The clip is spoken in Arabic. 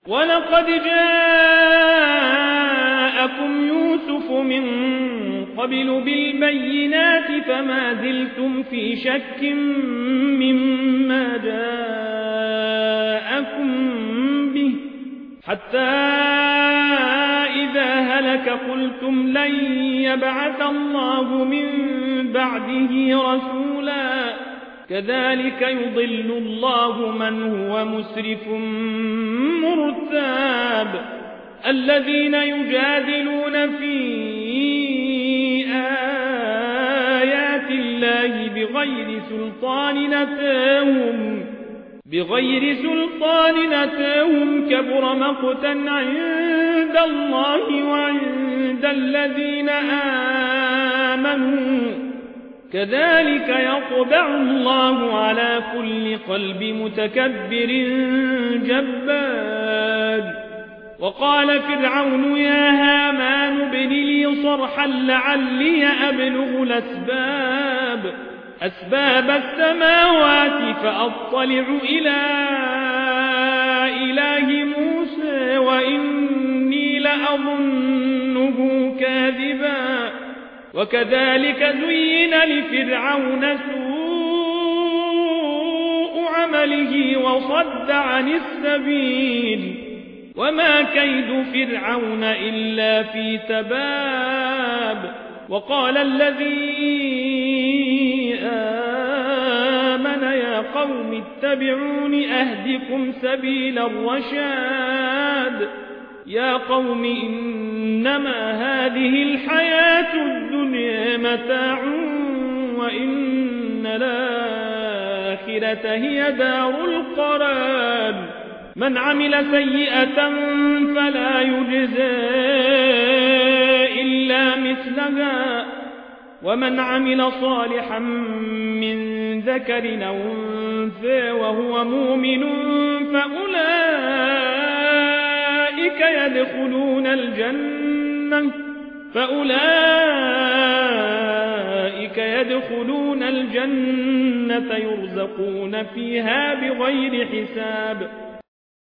ولقد جاءكم يوسف من قبل بالبينات فما زلتم في شك مما جاءكم به حتى إذا هلك قلتم لن يبعث الله من بعده رسولا كذلك يضل الله من هو مسرف مرتاب الذين يجادلون في آيات الله بغير سلطان أتاهم كبر مقتا عند الله وعند الذين آمنوا كذلك يطبع الله على كل قلب متكبر جبار وقال فرعون يا هامان ابن لي صرحا لعلي أبلغ أسباب السماوات فأطلع إلى إله موسى وإني لأظنه كاذبا وكذلك زين لفرعون سوء عمله وصد عن السبيل وما كيد فرعون إلا في تباب وقال الذي آمن يا قوم اتبعون أهدكم سبيل الرشاد يا قوم إنما هذه الحياة الدنيا متاع وإن الآخرة هي دار القرار من عمل سيئة فلا يجزى إلا مثلها ومن عمل صالحا من ذكر أو أنثى وهو مؤمن فأولئك يدخلون الجنة يرزقون فيها بغير حساب